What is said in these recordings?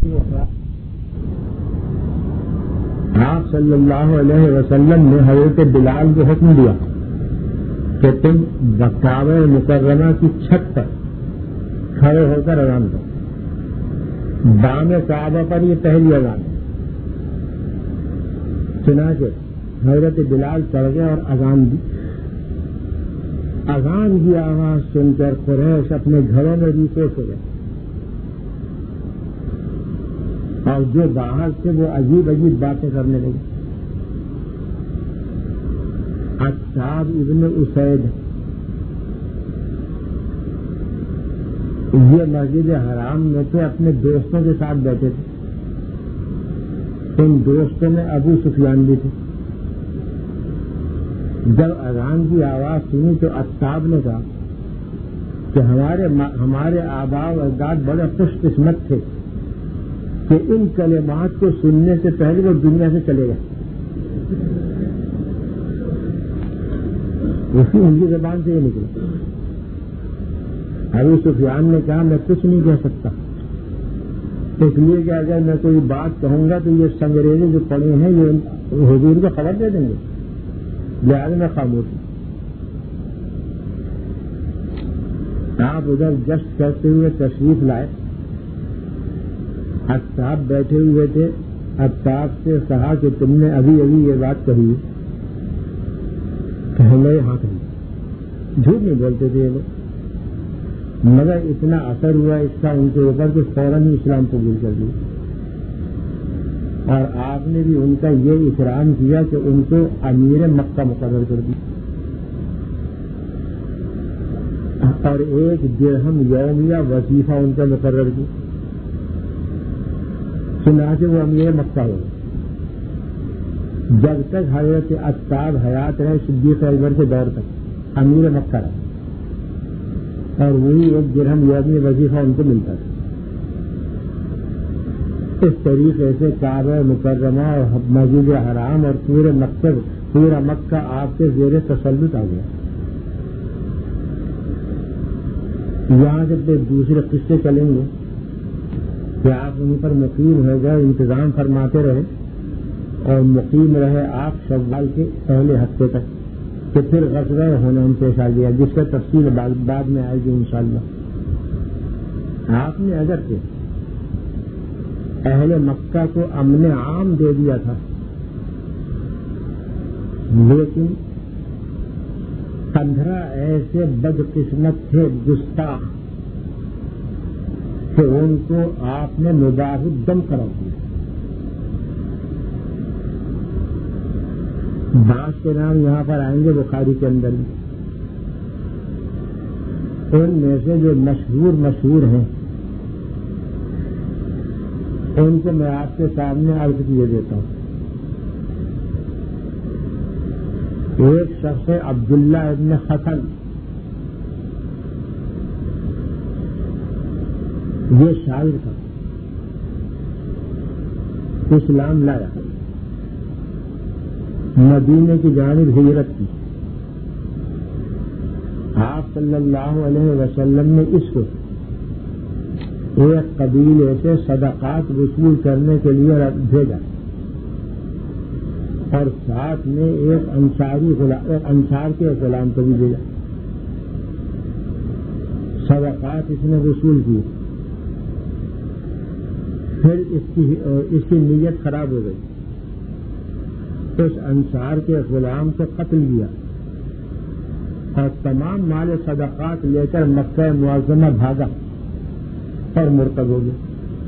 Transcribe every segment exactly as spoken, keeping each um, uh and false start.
آپ صلی اللہ علیہ وسلم نے حضرت بلال کو حکم دیا کہ تم کعبہ مکرمہ کی چھت پر کھڑے ہو کر اذان کرو. بام کعبہ پر یہ پہلی اذان ہے. چنانچہ حضرت بلال چڑھ گئے اور اذان دی. اذان کی آواز سن کر قریش اپنے گھروں میں ریسے ہو گئے اور جو باہر سے وہ عجیب عجیب باتیں کرنے لگے. عتاب ابن اسید یہ مسجد حرام میں تھے, اپنے دوستوں کے ساتھ بیٹھے تھے. ان دوستوں میں ابو سفیان بھی تھے. جب اذان کی آواز سنی تو عتاب نے کہا کہ ہمارے ہمارے آباء و اجداد بڑے خوش قسمت تھے کہ ان کلمات کو سننے سے پہلے وہ دنیا سے چلے گئے. اسی ان کی زبان سے یہ نکلا. ابو سفیان نے کہا میں کچھ نہیں کہہ سکتا, اس لیے کہ اگر میں کوئی بات کہوں گا تو یہ سنگریزے جو پڑے ہیں یہ حضور کو خبر دے دیں گے, لہٰذا میں خاموش ہوں. آپ ادھر گشت کرتے ہوئے تشریف لائے. عتاب بیٹھے ہوئے تھے. عتاب سے کہا کہ تم نے ابھی ابھی یہ بات کہی کہ ہمیں ہاتھ نہیں. جھوٹ نہیں بولتے تھے یہ لوگ, مگر اتنا اثر ہوا اس کا ان کے اوپر کہ فوراً ہی اسلام قبول کر دیا. اور آپ نے بھی ان کا یہ اکرام کیا کہ ان کو امیر مکہ مقرر کر دی اور ایک درہم یومیہ وظیفہ ان کا مقرر کیا. چنانچہ وہ امیر مکہ ہو جب تک حضرت عتاب حیات رہے صدیق اکبر کے دور تک امیر مکہ رہے اور وہی ایک درہم یومی وظیفہ ان کو ملتا تھا. اس طریقے سے کعبہ مکرمہ اور مسجد حرام اور پورے مکہ پورا مکہ آپ کے زیر تسلط آ گیا. یہاں سے پھر دوسرے قصے چلیں گے کہ آپ ان پر مقیم ہو گئے, انتظام فرماتے رہے اور مقیم رہے آپ شوال کے پہلے ہفتے تک, کہ پھر غزوہ ہنین پیش آ گیا جس کا تفصیل بعد میں آئے گی انشاءاللہ. آپ نے اگرچہ اہل مکہ کو امن عام دے دیا تھا, لیکن پندرہ ایسے بدقسمت تھے گستاخ کہ ان کو آپ نے مباح الدم قرار دیا. بعض کے نام یہاں پر آئیں گے بخاری کے اندر بھی. ان میں سے جو مشہور مشہور ہیں ان کو میں آپ کے سامنے عرض کیے دیتا ہوں. ایک شخص عبداللہ ابن حسن, یہ شاعر تھا, اسلام لایا, مدینے کی جانب ہجرت کی. آپ صلی اللہ علیہ وسلم نے اس کو ایک قبیلے سے صدقات وصول کرنے کے لیے بھیجا اور ساتھ میں ایک انصاری ایک انصار کے غلام کو بھی بھیجا. صدقات اس نے وصول کی, پھر اس کی اس کی نیت خراب ہو گئی. اس انصار کے غلام کو قتل کیا اور تمام مال صدقات لے کر مکہ معظمہ بھاگا اور مرتد ہو گیا.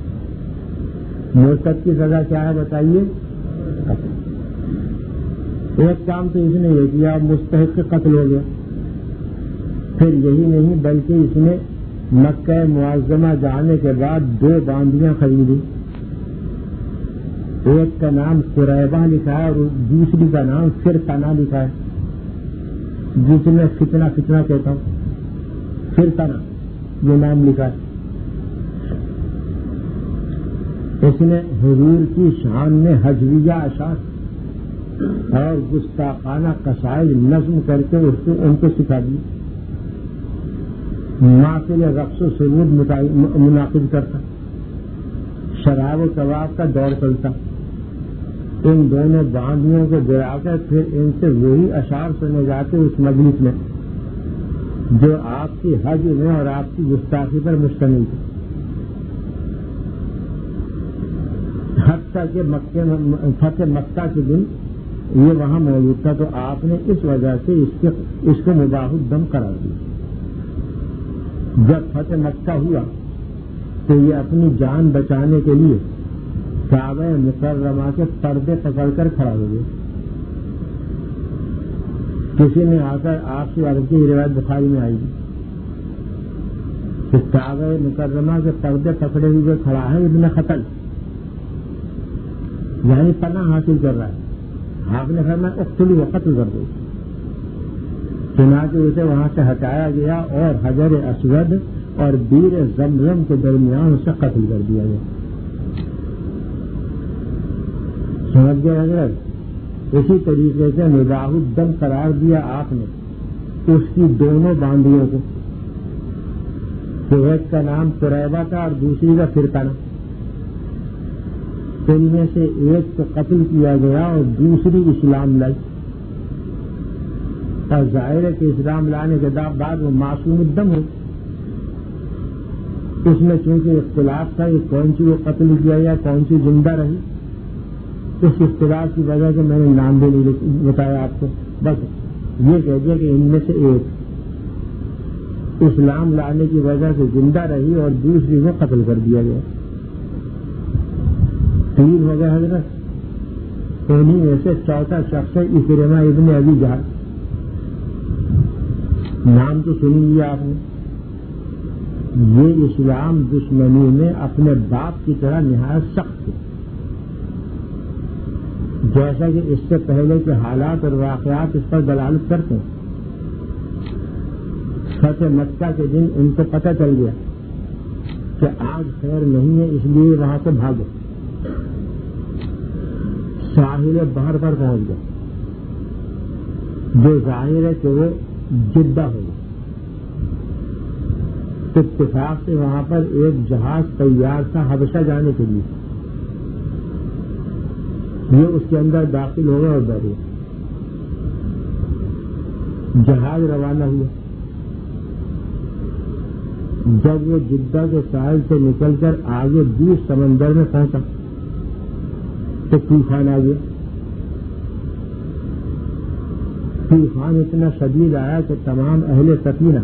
مرتد کی سزا کیا ہے بتائیے؟ قتل. ایک کام تو اس نے یہ کیا, مستحق قتل ہو گیا. پھر یہی نہیں بلکہ اس نے مکہ معظمہ جانے کے بعد دو باندیاں خریدی. ایک کا نام قریبہ لکھا ہے اور دوسری کا نام فرقانہ لکھا ہے, جس میں فتنہ فتنہ کہتا ہوں, فرقانہ یہ نام لکھا ہے. اس نے حضور کی شان میں حجویہ اشعار اور گستاخانہ قصائد نظم کر کے اس کو ان کو سکھا دی. ماں کے لیے رقص و سرود منعقد کرتا, شراب و کباب کا دور چلتا، ان دونوں باندھیوں کو گرا کر پھر ان سے وہی اشعار سنے جاتے اس مجلس میں جو آپ کی حج میں اور آپ کی گستاخی پر مشتمل تھی. حتیٰ کہ مکے فتح مکہ کے دن یہ وہاں موجود تھا تو آپ نے اس وجہ سے اس کے اس کو مباح الدم قرار دیا. جب فتح مکہ ہوا تو یہ اپنی جان بچانے کے لیے کعبہ مکرمہ کے پردے پکڑ کر کھڑا ہو گیا. کسی نے آ کر آپ سے عرض کی روایت بخاری میں آئی کہ کعبہ مکرمہ کے پردے پکڑے ہوئے کھڑا ہے ابن خطل، یعنی پناہ حاصل کر رہا ہے. آپ نے فرمایا اقتلو وقتل کر دو. چنانچہ اسے وہاں سے ہٹایا گیا اور حجر اسود اور بیر زمزم کے درمیان اسے قتل کر دیا گیا. سمجھ گئے حضرت؟ اسی طریقے سے مباح الدم قرار دیا آپ نے اس کی دونوں باندیوں کو، کہ ایک کا نام قریبہ تھا اور دوسری کا فرقانہ. ان میں سے ایک کو قتل کیا گیا اور دوسری اسلام لائی، اور ظاہر ہے کہ اسلام لانے کے بعد وہ معصوم الدم ہو. اس میں چونکہ اختلاف تھا کہ کون سی وہ قتل کیا گیا کون سی زندہ رہی، اس اختلاف کی وجہ سے میں نے نام بھی نہیں بتایا آپ کو. بس یہ کہہ دیا کہ ان میں سے ایک اسلام لانے کی وجہ سے زندہ رہی اور دوسری کو قتل کر دیا گیا. تین ہو گئے حضرت. انہیں میں سے چوتھا شخص ہے اکرمہ ابن ابی جہل. نام تو سن لیا آپ نے. یہ اسلام دشمنی میں اپنے باپ کی طرح نہایت سخت تھے، جیسا کہ اس سے پہلے کے حالات اور واقعات اس پر دلالت کرتے ہیں. فتح مکہ کے دن ان کو پتہ چل گیا کہ آج خیر نہیں ہے، اس لیے وہاں سے بھاگو. ساحل بحر پر پہنچ گئے جو ظاہر ہے کہ وہ جدہ ہوگا. اتفاق سے وہاں پر ایک جہاز تیار تھا حبشہ جانے کے لیے. یہ اس کے اندر داخل ہو گئے اور بیٹھے. جہاز روانہ ہوا. جب وہ جدہ کے ساحل سے نکل کر آگے بیس سمندر میں پہنچا تو طوفان آ گیا. طوفان اتنا شدید آیا کہ تمام اہل سفینہ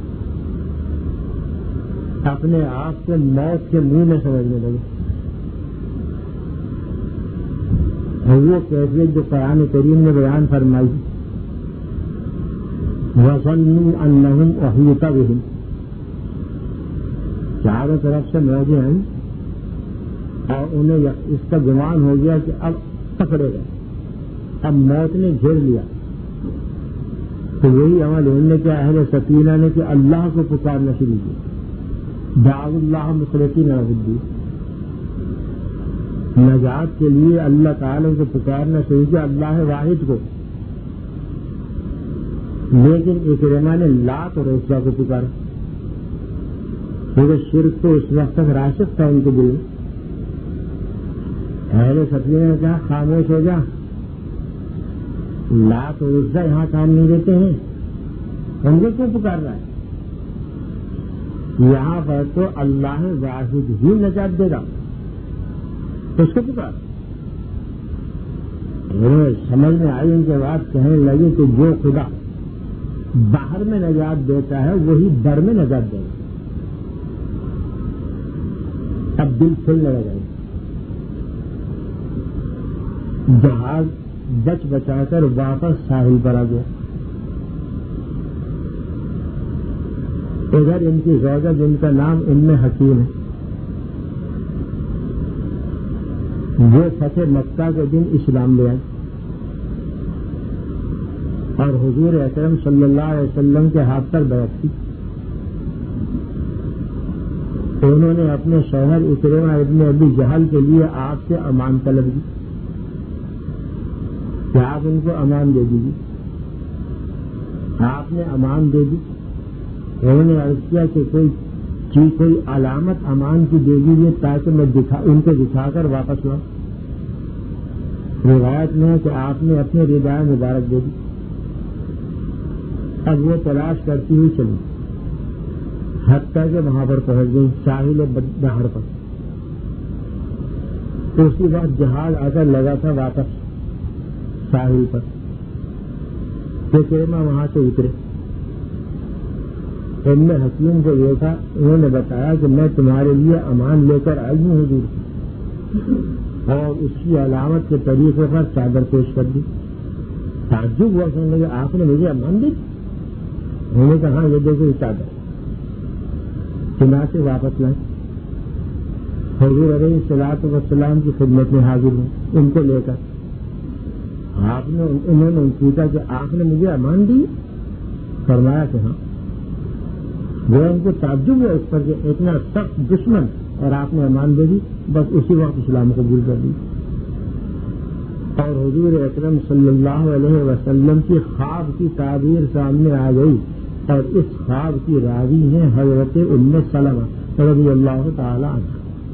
اپنے آپ کو موت کے منہ میں سمجھنے لگے. وہ کیفیت جو قرآن کریم نے بیان فرمائی وَظَنُّوا أَنَّهُمْ أُحِيطَ بِهِمْ، چاروں طرف سے موجیں آئیں اور انہیں اس کا گمان ہو گیا کہ اب پکڑے گئے، اب موت نے گھیر لیا. تو وہی عمل انہوں نے کیا اہل سفینہ نے کہ اللہ کو پکارنا شروع کیا. دعوا اللہ مخلصین لہ الدین، نجات کے لیے اللہ تعالیٰ کو پکارنا شروع کیا، اللہ واحد کو. لیکن اکرمہ نے لات اور عزا کو پکارا کیونکہ شرک تو اس وقت تک راشد تھا ان کے دل میں. اہل سفینہ نے کہا خاموش ہو جا، لات اور عزا یہاں کام نہیں دیتے ہیں، ہم کو کیوں پکار رہا ہے؟ یہاں پر تو اللہ واحد ہی نجات دے گا، اس کو پکار. سمجھ میں آئی ان کے بعد کہنے لگے کہ جو خدا باہر میں نجات دیتا ہے وہی در میں نجات دے گا. اب دل کھلنے لگا. جہاز بچ بچا کر واپس ساحل پر آ گیا. ادھر ان کی زوجہ جن کا نام ام حکیم ہے، وہ فتح مکہ کے دن اسلام لے آئے اور حضور اکرم صلی اللہ علیہ وسلم کے ہاتھ پر بیعت کی. انہوں نے اپنے شوہر اکرمہ ابن ابی جہل کے لیے آپ سے امان طلب کی کہ آپ ان کو امان دے دیجیے. آپ نے امان دے دی. انہوں نے عرض کیا کہ کوئی کہ کوئی علامت امان کی دے دیجیے تاکہ میں دکھا ان کو دکھا کر واپس لاؤں. روایت میں ہے کہ آپ نے اپنے ردائے مبارک دے دی. اب وہ تلاش کرتی ہوئی چلی حتیٰ کہ وہاں پر پہنچ گئی ساحل بحر پر. تو اس کے بعد جہاز آ کر لگا تھا واپس ساحل پر. تو کرما وہاں سے اترے. ام حکیم کو دیکھا, انہوں نے بتایا کہ میں تمہارے لیے امان لے کر آئی ہوں حضور, اور اس کی علامت کے طریقے پر چادر پیش کر دی. تعجب ہوا, سننے لگے آپ نے مجھے امان دی؟ انہوں نے کہا یہ دیکھو یہ چادر. چنانچہ واپس لائیں. حضور علیہ الصلوۃ والسلام کی خدمت میں حاضر ہوں ان کو لے کر. آپ نے انہوں نے پوچھا کہ آپ نے مجھے امان دی؟ فرمایا کہ ہاں. وہ ان کو تعجب ہے اس پر کہ اتنا سخت دشمن اور آپ نے امان دے دی. بس اسی وقت اسلام قبول کر دی. اور حضور اکرم صلی اللہ علیہ وسلم کی خواب کی تعبیر سامنے آ گئی, اور اس خواب کی راوی ہیں حضرت ام سلمہ رضی اللہ تعالی عنہ.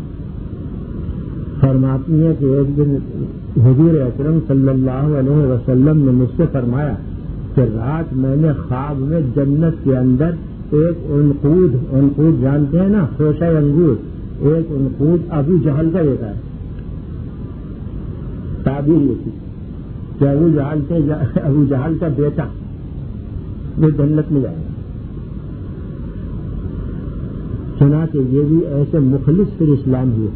فرماتی ہے کہ ایک دن حضور اکرم صلی اللہ علیہ وسلم نے مجھ سے فرمایا کہ رات میں نے خواب میں جنت کے اندر ایک عنقود, عنقود جانتے ہیں نا, خوشہ انگور, ایک عنقود ابو جہل کا دیتا ہے. تعبیر یہ تھی کہ ابو جہل سے ابو جہل کا بیٹا وہ جنت میں جائے گا. چنانچہ یہ بھی ایسے مخلص پھر اسلام ہوئے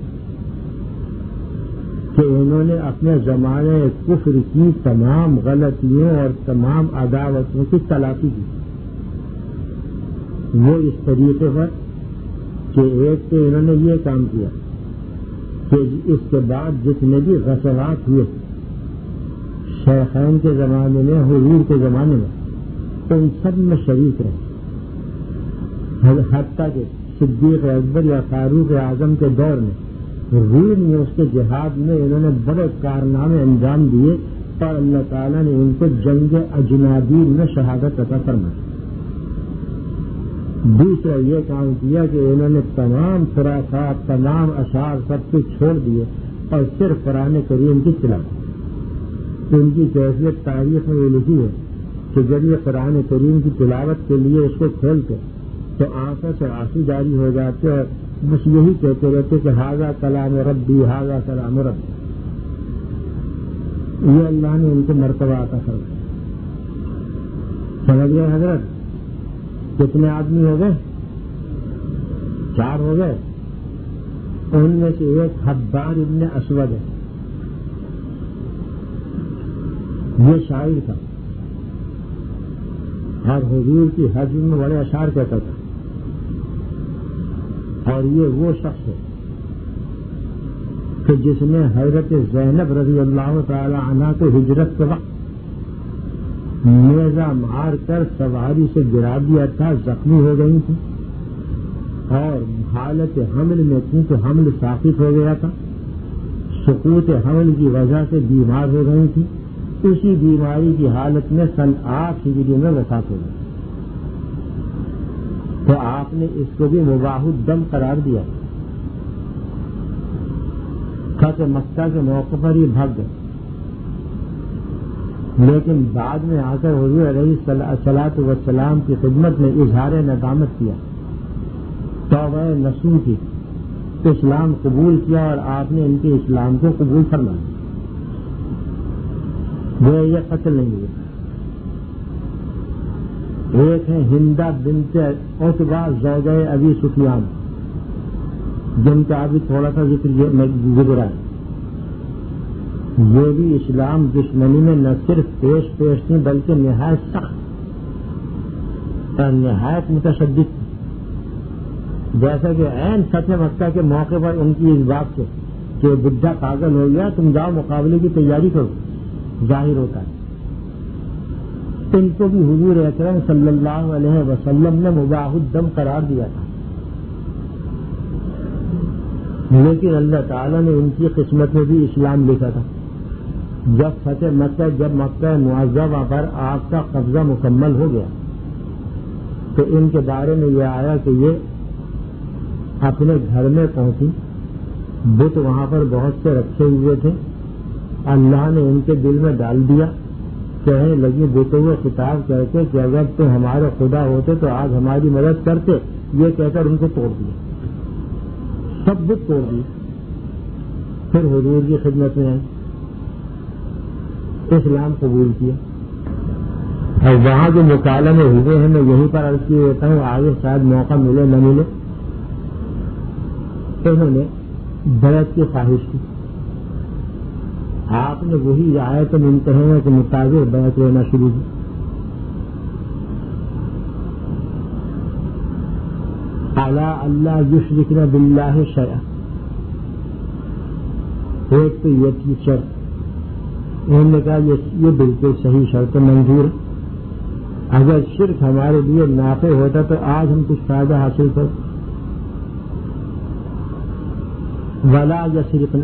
کہ انہوں نے اپنے زمانے کفر کی تمام غلطیوں اور تمام عداوتوں کی تلافی کی. وہ اس طریقے پر کہ ایک تو انہوں نے یہ کام کیا کہ اس کے بعد جتنے بھی غزوات ہوئے شیخین کے زمانے میں, حضور کے زمانے میں, ان سب میں شریک رہے. حتیٰ کہ صدیق اکبر یا فاروق اعظم کے دور میں روم میں اس کے جہاد میں انہوں نے بڑے کارنامے انجام دیے, اور اللہ تعالیٰ نے ان کو جنگ اجنادین میں شہادت عطا فرمائی. دوسرا یہ کام کیا کہ انہوں نے تمام خرافات, تمام اشعار سب کچھ چھوڑ دیے اور صرف قرآن کریم کی تلاوت. ان کی کیفیت تاریخ میں یہ لکھی ہے کہ جب یہ قرآن کریم کی تلاوت کے لیے اس کو کھولتے تو آنکھوں سے آنسو جاری ہو جاتے اور بس یہی کہتے رہتے کہ ہاذا کلام ربی, ہاذا کلام ربی. یہ اللہ نے ان کو مرتبہ عطا فرمایا. سمجھ گئے حضرت؟ کتنے آدمی ہو گئے؟ چار ہو گئے. ان میں سے ایک حبار ابن اسود ہے. یہ شاعر تھا اور حضور کی حج میں بڑے اشعار کہتا تھا. اور یہ وہ شخص ہے کہ جس نے حضرت زینب رضی اللہ تعالی عنہ کو ہجرت کے وقت نیزہ مار کر سواری سے گرا دیا تھا, زخمی ہو گئی تھی اور حالت حمل میں تھی تو حمل ساقط ہو گیا تھا. سقوط حمل کی وجہ سے بیمار ہو گئی تھی. اسی بیماری کی حالت میں سن آٹھ ہجری میں وفات ہو گئی. تو آپ نے اس کو بھی مباح الدم قرار دیا. فتح مکہ کے موقع پر ہی بھاگ گئے, لیکن بعد میں آ کر حضور علیہ الصلوۃ والسلام کی خدمت میں اظہار ندامت کیا, توبہ نصوح کی, اسلام قبول کیا اور آپ نے ان کے اسلام کو قبول فرمایا. وہ یہ قتل نہیں ہوئے. ایک ہے ہندا بنت عتبہ زوجہ ابی سفیان, جن کا ابھی تھوڑا سا ذکر گزرا ہے. یہ بھی اسلام دشمنی میں نہ صرف پیش پیش تھی بلکہ نہایت سخت اور نہایت متشدد تھی. جیسا کہ عین فتح مکہ کے موقع پر ان کی اس بات سے کہ بڈھا پاگل ہو گیا, تم جاؤ مقابلے کی تیاری کرو, ظاہر ہوتا ہے. ان کو بھی حضور اکرم صلی اللہ علیہ وسلم نے مباح الدم قرار دیا تھا, لیکن اللہ تعالیٰ نے ان کی قسمت میں بھی اسلام لکھا تھا. جب فتح مکہ جب مکہ معظمہ پر آپ کا قبضہ مکمل ہو گیا تو ان کے بارے میں یہ آیا کہ یہ اپنے گھر میں پہنچی، بت وہاں پر بہت سے رکھے ہوئے تھے، اللہ نے ان کے دل میں ڈال دیا، کہنے لگی بتوں کو خطاب کر کے کہ اگر تم ہمارے خدا ہوتے تو آج ہماری مدد کرتے، یہ کہہ کر ان کو توڑ دیا، سب بت توڑ دیے۔ پھر حضور کی خدمت میں آئے، اسلام قبول کیا، اور وہاں جو مکالمے ہوئے ہیں میں یہیں پر عرض کیے ہوتا ہوں، آگے شاید موقع ملے نہ ملے۔ انہوں نے بیعت کی خواہش کی، آپ نے وہی آیت ممتحنہ کے مطابق بیعت لینا شروع کی۔ اعلیٰ اللہ یشرکن باللہ شیئا، ایک تو یہ تھی شرط، انہوں نے کہا یہ بالکل صحیح شرط منظور ہے، اگر شرک ہمارے لیے نافع ہوتا تو آج ہم کچھ فائدہ حاصل کرتے۔ ولا یسرقن،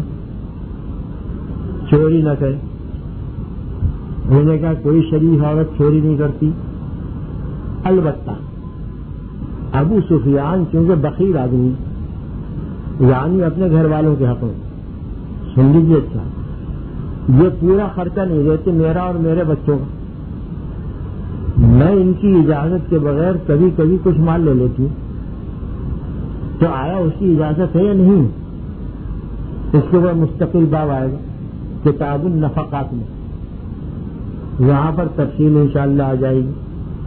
چوری نہ کرے، انہوں نے کہا کوئی شریف عورت چوری نہیں کرتی، البتہ ابو سفیان چونکہ بخیل آدمی یعنی اپنے گھر والوں کے حق میں، سن لیجیے اچھا، یہ پورا خرچہ نہیں دیتے میرا اور میرے بچوں کا، میں ان کی اجازت کے بغیر کبھی کبھی کچھ مال لے لیتی ہوں، تو آیا اس کی اجازت ہے یا نہیں؟ اس کے بعد مستقل باب آئے گا کتاب النفقات میں، وہاں پر تفصیل انشاءاللہ آ جائے گی۔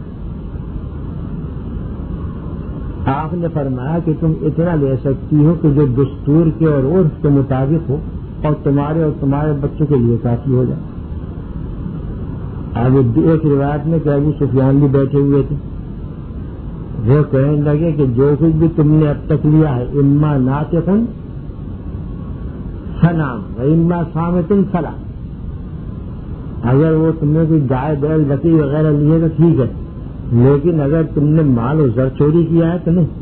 آپ نے فرمایا کہ تم اتنا لے سکتی ہو کہ جو دستور کے اور عرف کے مطابق ہو اور تمہارے اور تمہارے بچوں کے لیے کافی ہو جائے۔ اب ایک روایت میں کہ ابو سفیان بھی بیٹھے ہوئے تھے، وہ کہنے لگے کہ جو کچھ بھی تم نے اب تک لیا ہے اما ناطقن سنام و اما صامتن فلا، اگر وہ تم نے کوئی گائے بیل بکری وغیرہ لیے تو ٹھیک ہے، لیکن اگر تم نے مال و زر چوری کیا ہے تو نہیں۔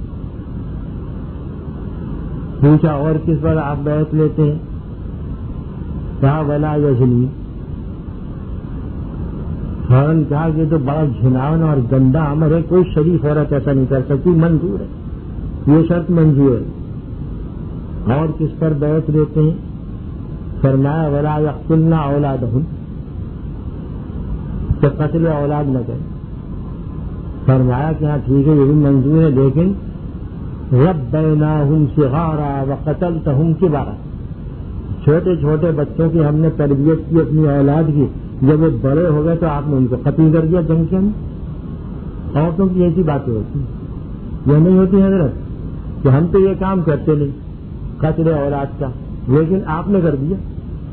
پوچھا اور کس پر آپ بیعت لیتے ہیں؟ کہا ولا یزنی، فوراً کہا کہ تو بڑا گھناؤنا اور گندا عمل ہے، کوئی شریف عورت ایسا نہیں کر سکتی، منظور ہے، یہ شرط منظور ہے۔ اور کس پر بیعت لیتے ہیں؟ فرمایا ولا یقتلن اولادہم، کہ قتل اولاد نہ کریں۔ فرمایا کہ ہاں ٹھیک ہے یہ بھی منظور ہے، لیکن ربیناہم صغارا وقتلتہم کبارا، چھوٹے چھوٹے بچوں کی ہم نے تربیت کی اپنی اولاد کی، جب وہ بڑے ہو گئے تو آپ نے ان کو قتل کر دیا جنگ کے اندر۔ عورتوں کی ایسی باتیں ہوتی ہیں، یہ نہیں ہوتی حضرت کہ ہم تو یہ کام کرتے نہیں قتل اولاد کا، لیکن آپ نے کر دیا۔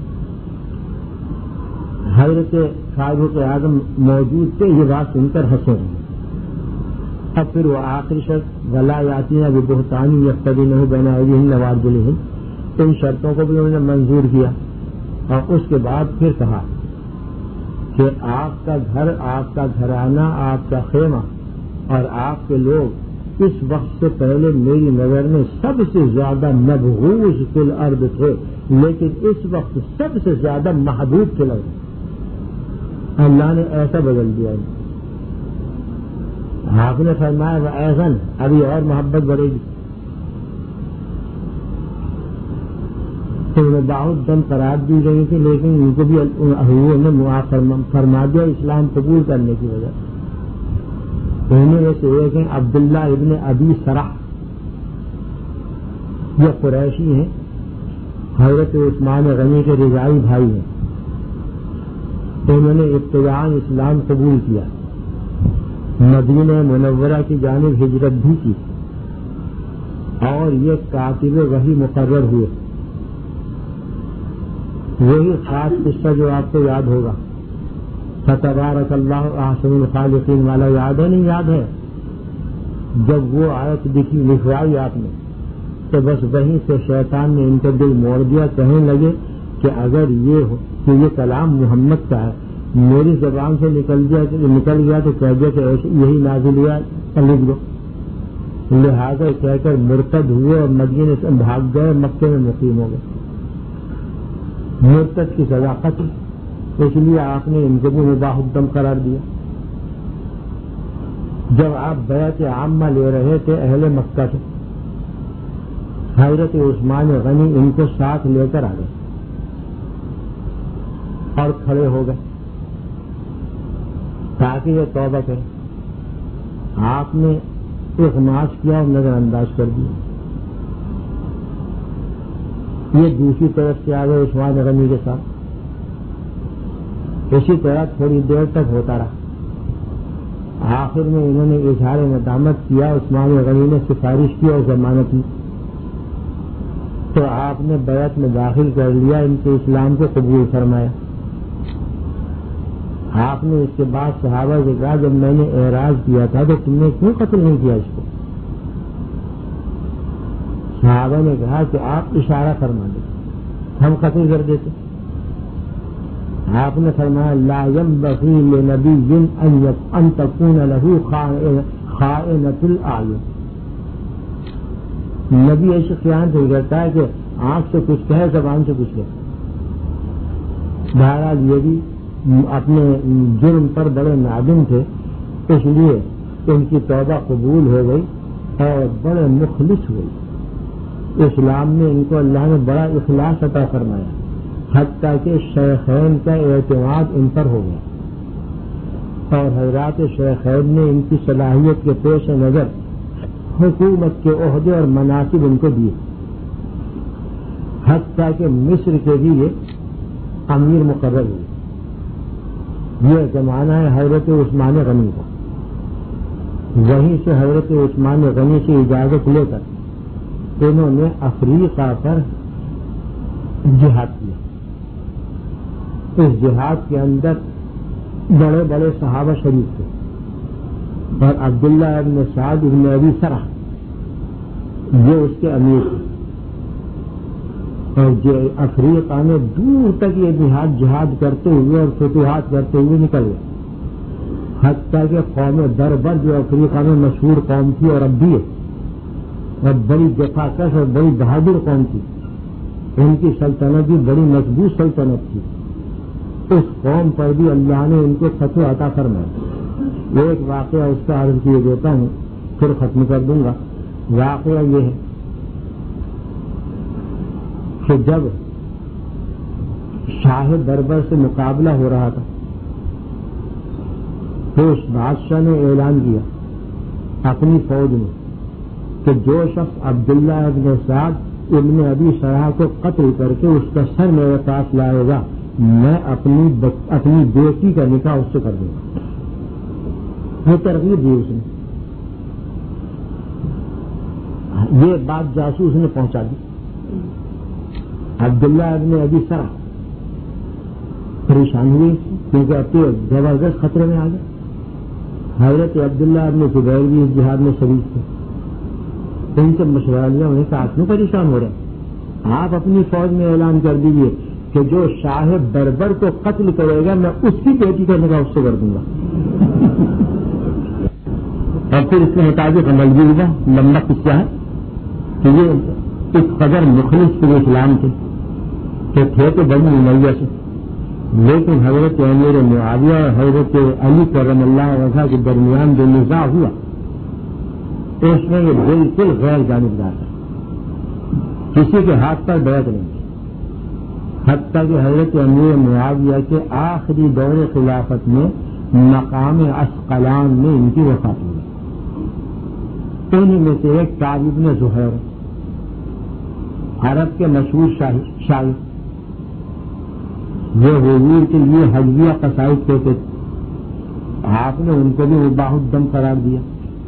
حضرت فاروق اعظم موجود تھے، یہ بات سن کر ہنسے۔ اب پھر وہ آخری شرط ولا یاتین ببہتان یفترینہ بین ایدیہن وارجلہن، ان شرطوں کو بھی انہوں نے منظور کیا، اور اس کے بعد پھر کہا کہ آپ کا گھر، آپ کا گھرانہ، آپ کا خیمہ اور آپ کے لوگ اس وقت سے پہلے میری نظر میں سب سے زیادہ مبغوض فی الارض تھے، لیکن اس وقت سب سے زیادہ محبوب فی الارض، اللہ نے ایسا بدل دیا ہے۔ آپ نے فرمایا وہ ایزن، ابھی اور محبت بڑھے گی۔ تو انہیں بہت دم قرار دی گئی تھی، لیکن ان کو بھی حضور نے معاف فرما دیا اسلام قبول کرنے کی وجہ سے۔ انہوں میں سے ایک ہیں عبداللہ ابن ابی سرح، یہ قریشی ہیں، حضرت عثمان غنی کے رضائی بھائی ہیں۔ انہوں نے ابتداءً اسلام قبول کیا، مدینہ منورہ کی جانب ہجرت بھی کی، اور یہ کاتب وحی مقرر ہوئے۔ وہی خاص قصہ جو آپ کو یاد ہوگا، فتبارک اللہ احسن الخالقین والا یاد ہے نہیں یاد ہے؟ جب وہ آیت لکھی لکھوائی آپ نے تو بس وہیں سے شیطان نے ان کا دل موڑ دیا، کہنے لگے کہ اگر یہ ہو کہ یہ کلام محمد کا ہے، میری زبان سے نکل گیا نکل گیا تو کہہ دیا کہ یہی نازل ہوا لکھ دو۔ لہٰذا کہہ کر مرتد ہوئے اور مدینے سے بھاگ گئے، مکے میں مقیم ہو گئے۔ مرتد کی سزا قتل، اس لیے آپ نے ان کو بھی مباح الدم قرار دیا۔ جب آپ بیعت عامہ لے رہے تھے اہل مکہ سے حضرت عثمان غنی ان کو ساتھ لے کر آ گئے اور کھڑے ہو گئے تاکہ یہ توبہ کریں. آپ نے اغماس کیا اور نظر انداز کر دیا. یہ دوسری طرف سے آ گئے عثمان غنی کے ساتھ. اسی طرح تھوڑی دیر تک ہوتا رہا. آخر میں انہوں نے اظہار ندامت کیا. عثمان غنی نے سفارش کی اور ضمانت کی تو آپ نے بیعت میں داخل کر لیا. ان کے اسلام کو قبول فرمایا. آپ نے اس کے بعد صحابہ سے کہا جب میں نے اعراض کیا تھا تو تم نے کیوں قتل نہیں کیا اس کو؟ صحابہ نے کہا کہ آپ اشارہ فرما دیں ہم قتل کر دیتے. آپ نے فرمایا لا ينبغي لنبي ان تكون له خائنة الاعین. نبی ایسی خیانت نہیں کرتا ہے کہ آنکھ سے کچھ کہے زبان سے کچھ کہے. بہرحال یہ بھی اپنے جرم پر بڑے نادم تھے اس لیے ان کی توبہ قبول ہو گئی اور بڑے مخلص ہوئی. اسلام میں ان کو اللہ نے بڑا اخلاص عطا فرمایا حتیٰ کہ شیخین کا اعتماد ان پر ہو گیا اور حضرات شیخین نے ان کی صلاحیت کے پیش نظر حکومت کے عہدے اور مناصب ان کو دیے حتیٰ کہ مصر کے بھی یہ امیر مقرر ہوئے. یہ زمانہ ہے حضرت عثمان غنی کا. وہیں سے حضرت عثمان غنی سے اجازت لے کر انہوں نے افریقہ پر جہاد کیا. اس جہاد کے اندر بڑے بڑے صحابہ شریف تھے اور عبداللہ ابن سعد ابن ابی سرح یہ اس کے امیر تھے. اور جو افریقہ میں دور تک یہ جہاد جہاد کرتے ہوئے اور فتوحات کرتے ہوئے نکل گئے حتیٰ کہ قوم دربر جو افریقہ میں مشہور قوم تھی اور اب بھی ہے اور بڑی دفاع کش اور بڑی بہادر قوم تھی. ان کی سلطنت بھی بڑی مضبوط سلطنت تھی. اس قوم پر بھی اللہ نے ان کو فتح عطا فرمایا. ایک واقعہ اس کا عرض کیے دیتا ہوں پھر ختم کر دوں گا. واقعہ یہ ہے کہ جب شاہ دربر سے مقابلہ ہو رہا تھا تو اس بادشاہ نے اعلان کیا اپنی فوج میں کہ جو شخص عبداللہ ابن سعد ابن ابی سرح کو قتل کر کے اس کا سر میرے پاس لائے گا میں اپنی اپنی بیٹی کا نکاح اس سے کر دوں گا. وہ ترغیب دی اس نے. یہ بات جاسوس نے پہنچا دی. عبداللہ ابن ابی سرح پریشان ہوئی کیونکہ اب تو زبردست خطرے میں آ گئے. حضرت عبداللہ ابن زبیر بھی اس جہاد میں شریک تھے. ان سے مشورہ لیا انہیں کہا کیوں پریشان ہو رہے آپ اپنی فوج میں اعلان کر دیجیے کہ جو شاہ بربر کو قتل کرے گا میں اس کی بیٹی کا نکاح اس سے کر دوں گا. اور پھر اس کے مطابق عمل بھی ہوگا. لمبا قصہ ہے کہ یہ اس قدر مخلص کے اسلام تھے کہ تھے تو بنی امیہ سے لیکن حضرت امیر معاویہ اور حضرت علی کرم اللہ وجہ کے درمیان جو نزاع ہوا اس میں یہ بالکل غیر جانبدار تھا. کسی کے ہاتھ پر بیعت نہیں تھی. حتیٰ کہ حضرت امیر معاویہ کے آخری دور خلافت میں مقام عسقلان میں ان کی وفات ہوئی. انہیں میں سے ایک کعب بن زہیر عرب کے مشہور شاعر یہ حضور کے لیے حجویہ قصائد کہتے تھے. آپ نے ان کو بھی مباح الدم قرار دیا.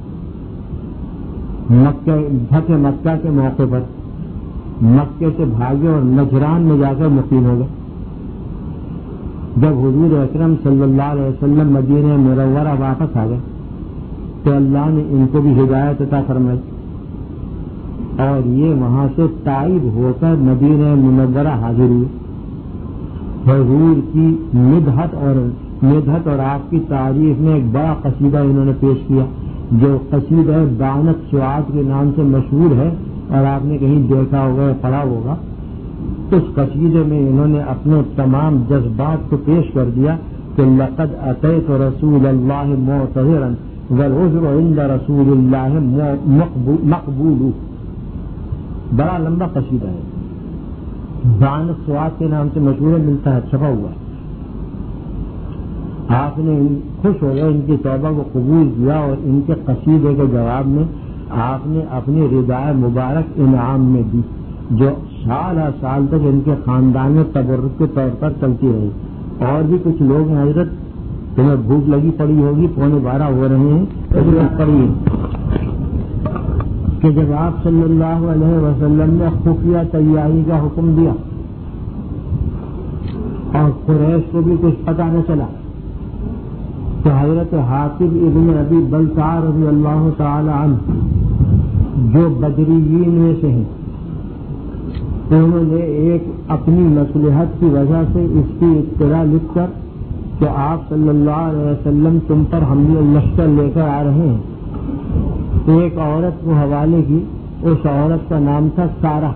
مکہ فتح مکہ کے موقع پر مکے سے بھاگے اور نجران میں جا کر مقیم ہو گئے. جب حضور اکرم صلی اللہ علیہ وسلم مدینہ منورہ واپس آ گئے تو اللہ نے ان کو بھی ہدایت عطا فرمائی اور یہ وہاں سے تائب ہو کر مدینہ منورہ حاضر ہوئے. حضور کی مدحت اور مدحت اور آپ کی تعریف میں ایک بڑا قصیدہ انہوں نے پیش کیا جو قصیدہ دانت سعاد کے نام سے مشہور ہے اور آپ نے کہیں دیکھا ہوگا یا پڑھا ہوگا. اس قصیدے میں انہوں نے اپنے تمام جذبات کو پیش کر دیا کہ لقد اتیت رسول اللہ بڑا لمبا قصیدہ ہے، بانق سواد کے نام سے مشہور ملتا ہے، چھپا ہوا ہے۔ آپ نے خوش ہو گئے، ان کی توبہ کو قبول کیا اور ان کے قصیدے کے جواب میں آپ نے اپنی ردائے مبارک انعام میں دی، جو سال ہر سال تک ان کے خاندان میں تبرک کے طور پر چلتی رہی۔ اور بھی کچھ لوگ ہیں حضرت، تمہیں بھوک لگی پڑی ہوگی، پونے بارہ ہو رہے ہیں، پڑی کہ جب آپ صلی اللہ علیہ وسلم نے خفیہ تیاری کا حکم دیا اور قریش کو بھی کچھ پتہ نہ چلا، تو حضرت حاطب ابن ابی بلتع رضی اللہ تعالی عنہ جو بدریین میں سے ہیں، انہوں نے ایک اپنی مصلحت کی وجہ سے اس کی اطلاع لکھ کر کہ آپ صلی اللہ علیہ وسلم تم پر حملہ لشکر لے کر آ رہے ہیں، ایک عورت کو حوالے کی۔ اس عورت کا نام تھا سارہ،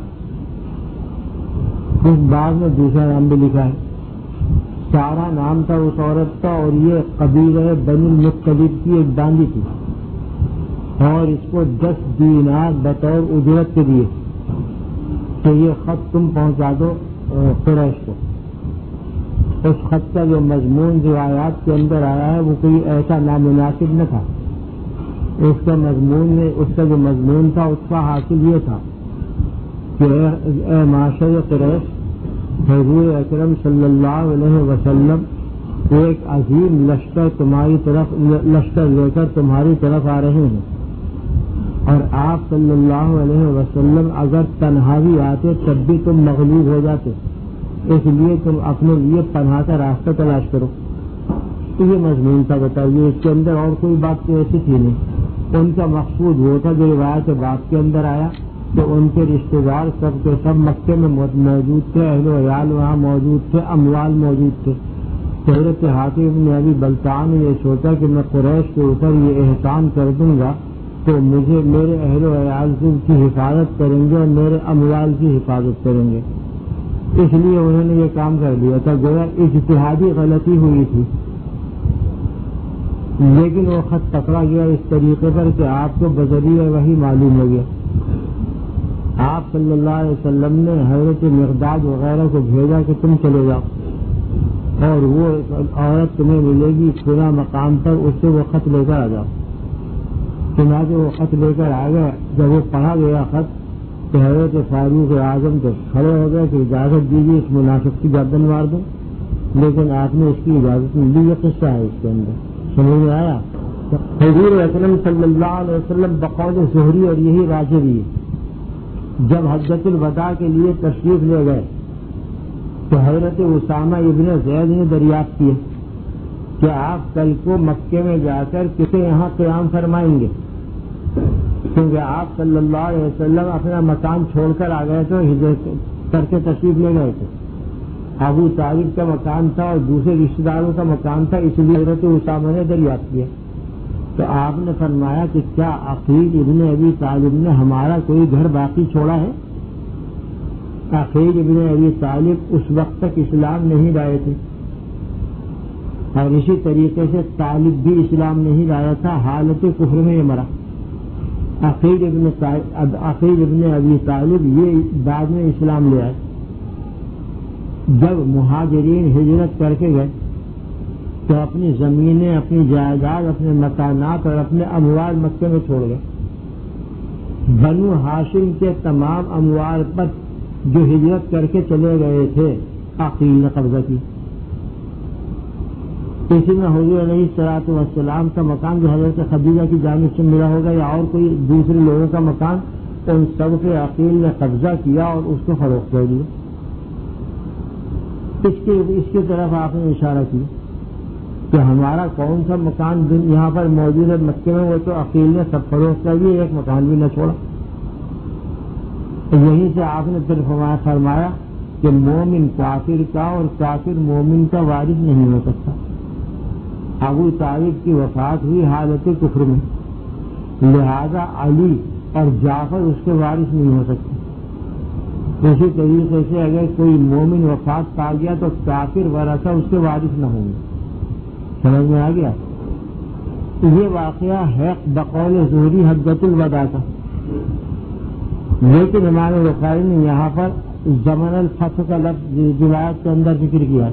اس بعد میں دوسرا نام بھی لکھا ہے، سارہ نام تھا اس عورت کا، اور یہ قبیلہ بنی المطلب کی ایک باندی تھی، اور اس کو دس دینار بطور اجرت کے دیے کہ یہ خط تم پہنچا دو قریش کو۔ اس خط کا جو مضمون روایات کے اندر آیا ہے وہ کوئی ایسا نامناسب نہ تھا، اس کا مضمون میں اس کا جو مضمون تھا اس کا حاصل یہ تھا کہ اے معاشر قریش، حضور اکرم صلی اللہ علیہ وسلم ایک عظیم لشکر تمہاری طرف لشکر لے کر تمہاری طرف آ رہے ہیں، اور آپ صلی اللہ علیہ وسلم اگر تنہا بھی آتے تب بھی تم مغلوب ہو جاتے، اس لیے تم اپنے لیے پناہ کا راستہ تلاش کرو۔ تو یہ مضمون تھا، بتائیے، اس کے اندر اور کوئی بات تو ایسی تھی نہیں۔ ان کا مقصود وہ تھا جو روایت بات کے اندر آیا تو ان کے رشتے دار سب کے سب مکے میں موجود تھے، اہل و عیال وہاں موجود تھے، اموال موجود تھے۔ حضرت حاطب بن ابی بلتع نے یہ سوچا کہ میں قریش کے اوپر یہ احسان کر دوں گا تو مجھے میرے اہل و عیال کی حفاظت کریں گے اور میرے اموال کی حفاظت کریں گے، اس لیے انہوں نے یہ کام کر دیا تھا۔ گویا اجتہادی غلطی ہوئی تھی، لیکن وہ خط پکڑا گیا اس طریقے پر کہ آپ کو بذریعہ وحی معلوم ہو گیا۔ آپ صلی اللہ علیہ وسلم نے حضرت مقداد وغیرہ کو بھیجا کہ تم چلے جاؤ اور وہ عورت تمہیں ملے گی فلاں مقام پر، اس سے وہ خط لے کر آ جاؤ۔ چنانچہ وہ خط لے کر آ گیا۔ جب وہ پڑھا گیا خط تو حضرت فاروق اعظم تو کھڑے ہو گئے کہ اجازت دیجیے اس منافق کی گردن مار دو، لیکن آپ نے اس کی اجازت نہیں دی۔ یہ قصہ ہے اس کے اندر، سمجھ میں آیا؟ حضور اکرم صلی اللہ علیہ وسلم بقول زہری اور یہی راجح بھی جب حجۃ الوداع کے لیے تشریف لے گئے تو حضرت اسامہ ابن زید نے دریافت کیا کہ آپ کل کو مکے میں جا کر کسے یہاں قیام فرمائیں گے، کیونکہ آپ صلی اللہ علیہ وسلم اپنا مکان چھوڑ کر آ گئے تھے، ہجرت کر کے تشریف لے گئے تھے۔ ابو طالب کا مکان تھا اور دوسرے رشتے داروں کا مکان تھا، اس لیے حضرت اسامہ نے دریافت کیا تو آپ نے فرمایا کہ کیا عقیل ابن ابی طالب نے ہمارا کوئی گھر باقی چھوڑا ہے؟ عقیل ابن ابی طالب اس وقت تک اسلام نہیں لائے تھے، اور اسی طریقے سے طالب بھی اسلام نہیں لایا تھا، حالت کفر میں یہ مرا۔ عقیل ابن عقیل ابن ابی طالب یہ بعد میں اسلام لے آئے۔ جب مہاجرین ہجرت کر کے گئے تو اپنی زمینیں، اپنی جائیداد، اپنے مکانات اور اپنے اموال مکے میں چھوڑ گئے۔ بنو ہاشم کے تمام اموال پر جو ہجرت کر کے چلے گئے تھے عقیل نے قبضہ کی۔ اسی میں حضور علیہ الصلوۃ والسلام کا مکان جو حضرت خدیجہ کی جانب سے ملا ہوگا یا اور کوئی دوسرے لوگوں کا مکان، ان سب کے عقیل نے قبضہ کیا اور اس کو فروخت کر دیا۔ اس کی اس کی طرف آپ نے اشارہ کیا کہ ہمارا کون سا مکان یہاں پر موجود ہے مکے میں، وہ تو عقیل نے سب فروخت کر دیا، ایک مکان بھی نہ چھوڑا۔ یہیں سے آپ نے پھر فرمایا کہ مومن کافر کا اور کافر مومن کا وارث نہیں ہو سکتا۔ ابو طالب کی وفات ہوئی حالت کفر میں، لہذا علی اور جعفر اس کے وارث نہیں ہو سکتے۔ اسی طریقے سے اگر کوئی مومن وفات پا گیا تو کافر ورثہ اس کے وارث نہ ہوں گے۔ سمجھ میں آ گیا؟ یہ واقعہ ہے بقول زہری حجۃ الوداع کا، لیکن امام بخاری نے یہاں پر زمن الفتح کا لفظ روایت کے اندر ذکر کیا،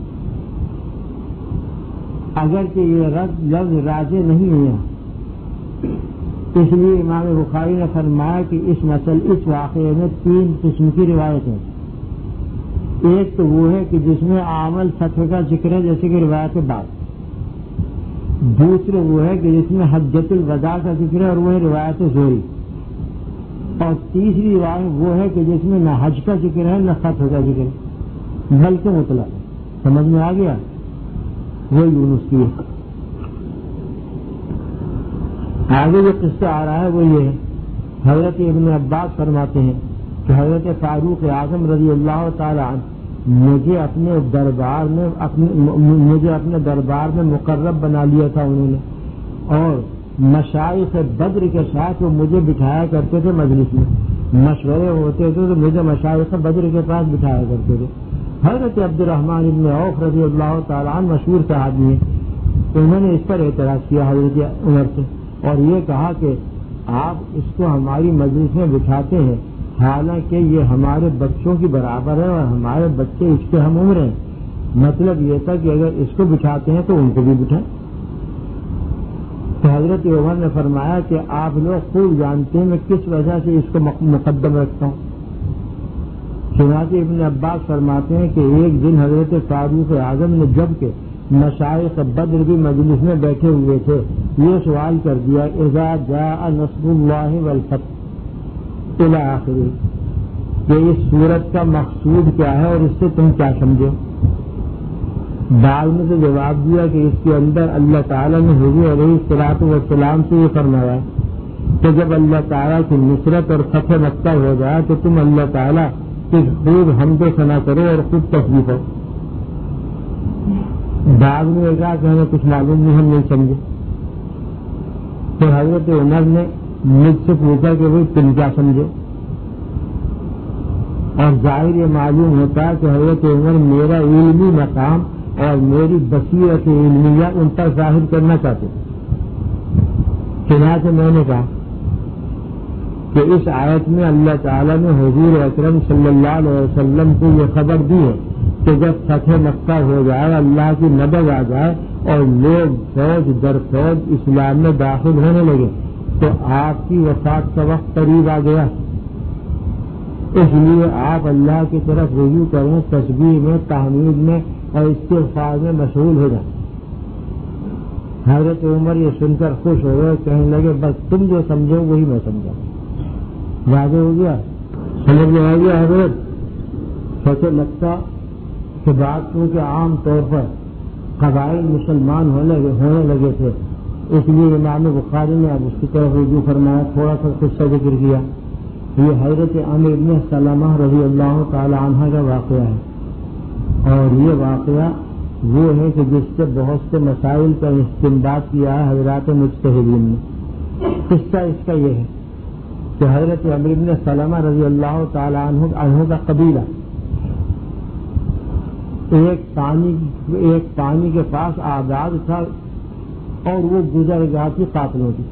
اگرچہ یہ رد لفظ راجع نہیں ہے، اس لیے امام بخاری نے فرمایا کہ اس مسئلے اس واقعے میں تین قسم کی روایت ہے۔ ایک تو وہ ہے کہ جس میں عامل فتح کا ذکر ہے جیسے کہ روایت بعد، دوسرے وہ ہے کہ جس میں حجۃ الوداع کا ذکر ہے اور وہ ہے روایت زہری، اور تیسری روایت وہ ہے کہ جس میں نہ حج کا ذکر ہے نہ فتح کا ذکر ہے بلکہ مطلق ہے۔ سمجھ میں آ گیا؟ وہ یونس کی ہے۔ آگے جو قصہ آ رہا ہے وہ یہ ہے، حضرت ابن عباس فرماتے ہیں کہ حضرت فاروق اعظم رضی اللہ تعالی عنہ مجھے اپنے دربار میں اپنے مجھے اپنے دربار میں مقرب بنا لیا تھا انہوں نے، اور مشائخ بدر کے ساتھ وہ مجھے بٹھایا کرتے تھے، مجلس میں مشورے ہوتے تھے تو مجھے مشائخ بدر کے پاس بٹھایا کرتے تھے۔ حضرت عبد الرحمن بن عوف رضی اللہ تعالی عنہ مشہور صحابی ہیں، انہوں نے اس پر اعتراض کیا حضرت عمر سے اور یہ کہا کہ آپ اس کو ہماری مجلس میں بٹھاتے ہیں، حالانکہ یہ ہمارے بچوں کی برابر ہے اور ہمارے بچے اس کے ہم عمر ہیں۔ مطلب یہ تھا کہ اگر اس کو بٹھاتے ہیں تو ان کو بھی بٹھائیں۔ تو حضرت عمر نے فرمایا کہ آپ لوگ خوب جانتے ہیں میں کس وجہ سے اس کو مقدم رکھتا ہوں۔ چنانچہ ابن عباس فرماتے ہیں کہ ایک دن حضرت فاروق اعظم نے جب کہ مشائخ بدر کی مجلس میں بیٹھے ہوئے تھے یہ سوال کر دیا، اذا جاء نصر اللہ والفتح الی آخری، کہ اس صورت کا مقصود کیا ہے اور اس سے تم کیا سمجھو؟ بعض نے تو جواب دیا کہ اس کے اندر اللہ تعالیٰ نے حضور علیہ الصلوۃ والسلام سے یہ فرمایا کہ جب اللہ تعالیٰ کی نصرت اور فتح مکہ ہو جائے تو تم اللہ تعالیٰ کی خوب حمد و ثنا کرو اور خوب تسبیح کرو۔ بعض نے کہا کہ ہمیں کچھ معلوم نہیں، ہم نہیں سمجھے۔ پھر حضرت عمر نے مجھ سے پوچھا کہ بھائی تم کیا سمجھو؟ اور ظاہر یہ معلوم ہوتا ہے کہ حضرت عمر میرا علمی مقام اور میری بصیرت علمیہ ان پر ظاہر کرنا چاہتے ہیں۔ چنانچہ میں نے کہا کہ اس آیت میں اللہ تعالیٰ نے حضور اکرم صلی اللہ علیہ وسلم کو یہ خبر دی ہے کہ جب فتح مکہ ہو جائے، اللہ کی مدد آ جائے اور لوگ فوج در فوج اسلام میں داخل ہونے لگے تو آپ کی وفات کا وقت قریب آ گیا، اس لیے آپ اللہ کی طرف رجوع کریں، تسبیح میں، تحمید میں اور استغفار میں مشغول ہو جائیں۔ حضرت عمر یہ سن کر خوش ہو گئے، کہنے لگے بس تم جو سمجھو وہی میں سمجھا۔ واضح ہو گیا، سمجھ میں آ گیا حضرت؟ فتح مکہ کے بعد کیونکہ عام طور پر قبائل مسلمان ہونے ہونے لگے تھے، اس لیے امام بخاری نے اب اس کی طرف رجوع فرمایا، تھوڑا سا قصہ ذکر کیا۔ یہ حضرت عامر بن سلمہ رضی اللہ تعالی عنہ کا واقعہ ہے، اور یہ واقعہ وہ ہے کہ جس سے بہت سے مسائل کا استنباط کیا ہے حضرات مجتہدین نے۔ قصہ اس کا یہ ہے کہ حضرت عامر بن سلمہ رضی اللہ تعالی عنہ عنہ کا قبیلہ ایک پانی ایک پانی کے پاس آباد تھا اور وہ گزرگاہ کی قافلوں کی،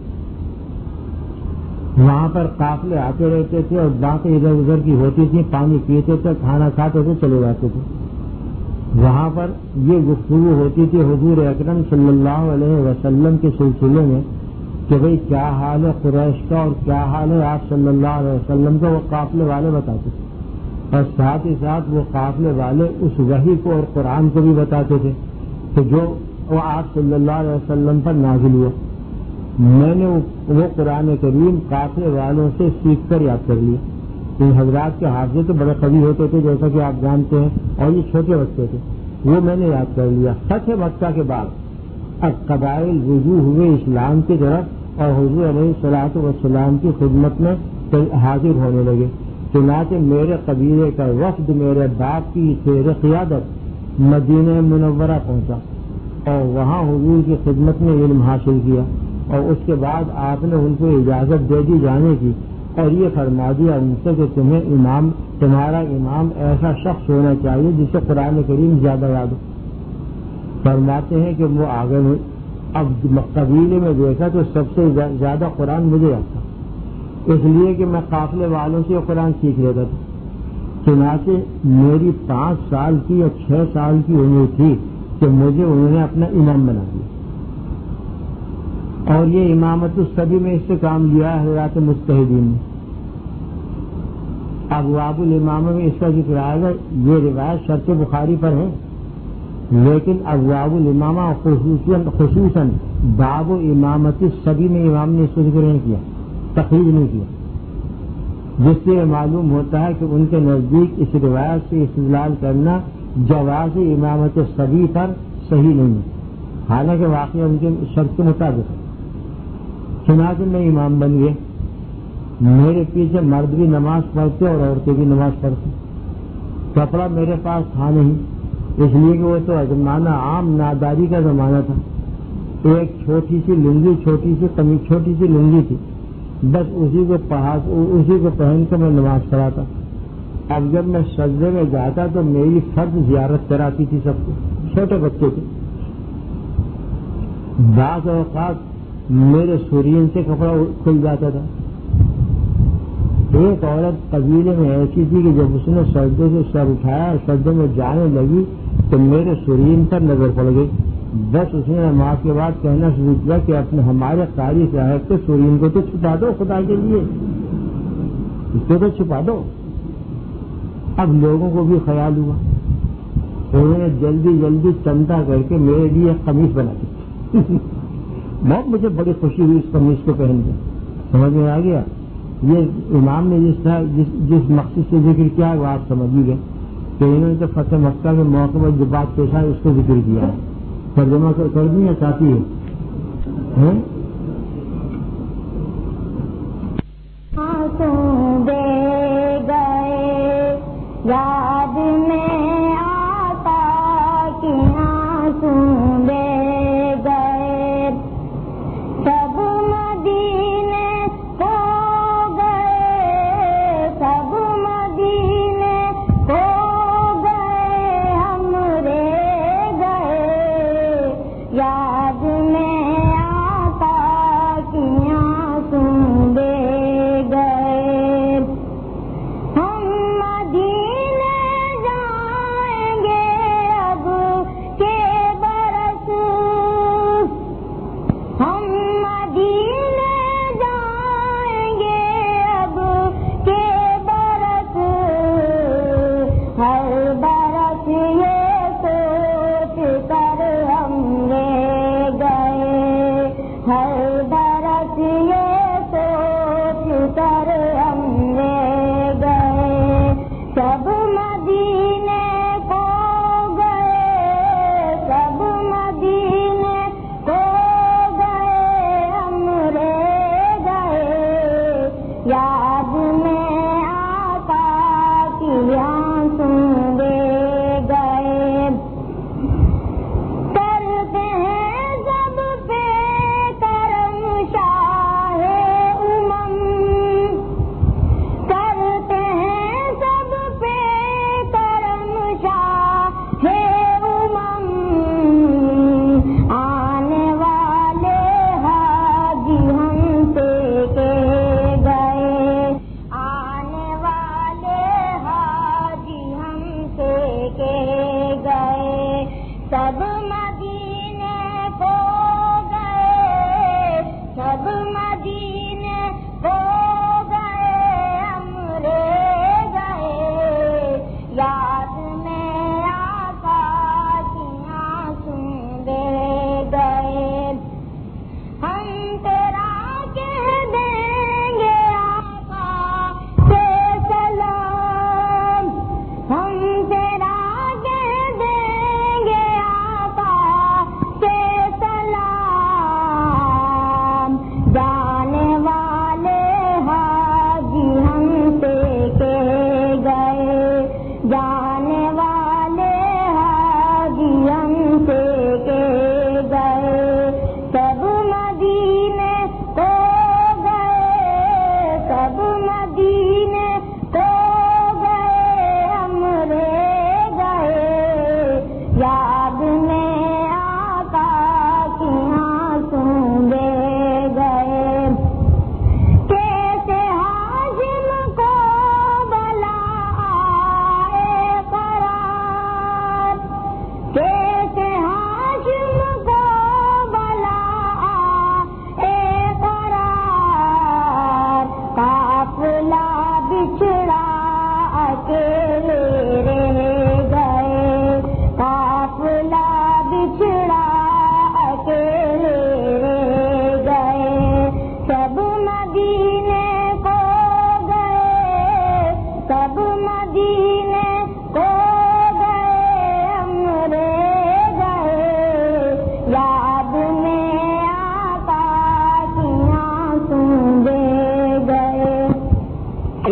وہاں پر قافلے آتے رہتے تھے اور باتیں ادھر ادھر کی ہوتی تھیں، پانی پیتے تھے، کھانا کھاتے تھے، چلے جاتے تھے۔ وہاں پر یہ گفتگو ہوتی تھی حضور اکرم صلی اللہ علیہ وسلم کے سلسلے میں کہ بھئی کیا حال ہے قریش کا اور کیا حال ہے آپ صلی اللہ علیہ وسلم کا، وہ قافلے والے بتاتے تھے، اور ساتھ ہی ساتھ وہ قافلے والے اس وحی کو اور قرآن کو بھی بتاتے تھے کہ جو وہ آپ صلی اللہ علیہ وسلم پر نازل ہوا۔ میں نے وہ قرآن کریم قافلے والوں سے سیکھ کر یاد کر لیا۔ ان حضرات کے حافظے تو بڑے قوی ہوتے تھے جیسا کہ آپ جانتے ہیں، اور یہ چھوٹے بچے تھے، وہ میں نے یاد کر لیا۔ فتح مکہ کے بعد اب قبائل رجوع ہوئے اسلام کی طرف اور حضور علیہ الصلوۃ والسلام کی خدمت میں حاضر ہونے لگے۔ چنانچہ میرے قبیلے کا وفد میرے باپ کی زیر قیادت مدینہ منورہ پہنچا اور وہاں حضور کی خدمت میں علم حاصل کیا، اور اس کے بعد آپ نے ان کو اجازت دے دی جانے کی اور یہ فرما دیا ان سے کہ تمہیں امام تمہارا امام ایسا شخص ہونا چاہیے جسے قرآن کریم زیادہ یاد ہو۔ فرماتے ہیں کہ وہ آگے اب قبیلے میں دیکھا تو سب سے زیادہ قرآن مجھے یاد تھا، اس لیے کہ میں قافلے والوں سے قرآن سیکھ لیتا تھا. چنانچہ میری پانچ سال کی یا چھ سال کی عمر تھی کہ مجھے انہوں نے اپنا امام بنا دیا. اور یہ امامت الصبی میں اس سے کام لیا ہے حضرات مجتہدین نے. ابواب الامامہ میں اس کا ذکر آئے گا. یہ روایت شرط بخاری پر ہے، لیکن ابواب الامامہ خصوصاً خصوصاً باب امامت الصبی میں امام نے اس کو ذکر نہیں کیا، تخریج نہیں کیا، جس سے معلوم ہوتا ہے کہ ان کے نزدیک اس روایت سے استدلال کرنا جواز امامت الصبی پر صحیح نہیں ہے، حالانکہ واقعہ ان کے شرط کے مطابق ہے. چنانچہ میں امام بن گئے. میرے پیچھے مرد بھی نماز پڑھتے اور عورتیں بھی نماز پڑھتی. کپڑا میرے پاس تھا نہیں، اس لیے کہ وہ تو زمانہ عام ناداری کا زمانہ تھا. ایک چھوٹی سی لنگی چھوٹی سی قمیض چھوٹی سی لنگی تھی، بس اسی کو پڑھا اسی کو پہن کے میں نماز پڑھاتا. اب جب میں سجدے میں جاتا تو میری فرض زیارت کراتی تھی سب کو. چھوٹے بچے تھے. بعض اوقات میرے سرین سے کپڑا کھل جاتا تھا. ایک عورت قبیلے میں ایسی تھی کہ جب اس نے سجدے سے سر اٹھایا اور سجدے میں جانے لگی تو میرے سرین پر نظر پڑ گئی. بس اس نے نماز کے بعد کہنا شروع کیا کہ اپنے ہمارے قاری صاحب کے سرین کو تو چھپا دو خدا کے لیے، اس کو تو چھپا دو. اب لوگوں کو بھی خیال ہوا، انہوں نے جلدی جلدی چمٹا کر کے میرے لیے ایک قمیص بنا دی. بہت مجھے بڑی خوشی ہوئی اس قمیص کو پہن کے. سمجھ میں آ گیا یہ امام نے جس طرح جس جس مقصد سے ذکر کیا ہے وہ آپ سمجھ ہی گئے کہ انہوں نے تو فتح مکہ کے موقع پر جو بات پیش آئی اس کو ذکر کیا ہے. ترجمہ کر دیں یا چاہتی ہے؟ یاد میں آتا کہ آنسوں دے گئے، سب مدینے کو گئے، سب مدینے کو گئے، ہم رہ گئے. یاد میں آتا کہ آنسوں دے گئے. ہم مدینے جائیں گے اب کے برس، ہم مدینے جائیں گے اب کے برس. ہر برس یہ سوچ کر ہم رہ گئے، ہر برس یہ سوچ کر ہم رہ گئے. سب مدینے کو گئے، سب مدینے کو گئے، ہم رہ گئے. یاد میں آقا کی آنسوں دے گئے. کرتے ہیں سب پہ کرم شاہ امم،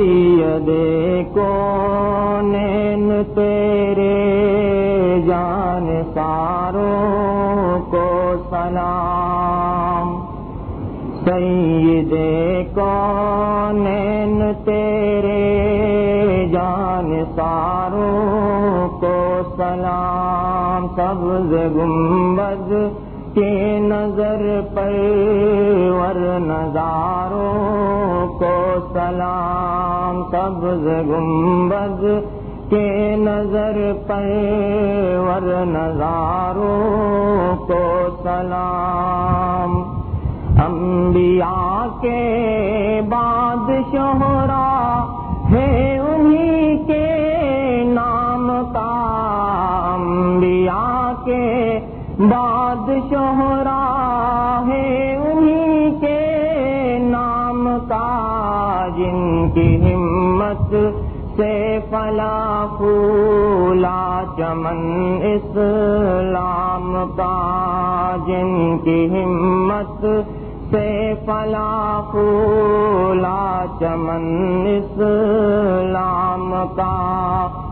سید کونین تیرے جان ساروں کو سلام، سید کونین تیرے جان ساروں کو سلام، سبز گنبد کی نظر پرور نظاروں کو سلام، سبز گنبد کی نظر پرور نظاروں کو سلام، انبیاء کے بعد شہرا ہے انہی کے نام کا، انبیاء کے بعد شہرا ہے انہی کے نام کا، جن کی ہمت سے فلاح پھولا چمن اسلام کا، جن کی ہمت سے فلاح پھولا چمن اسلام کا،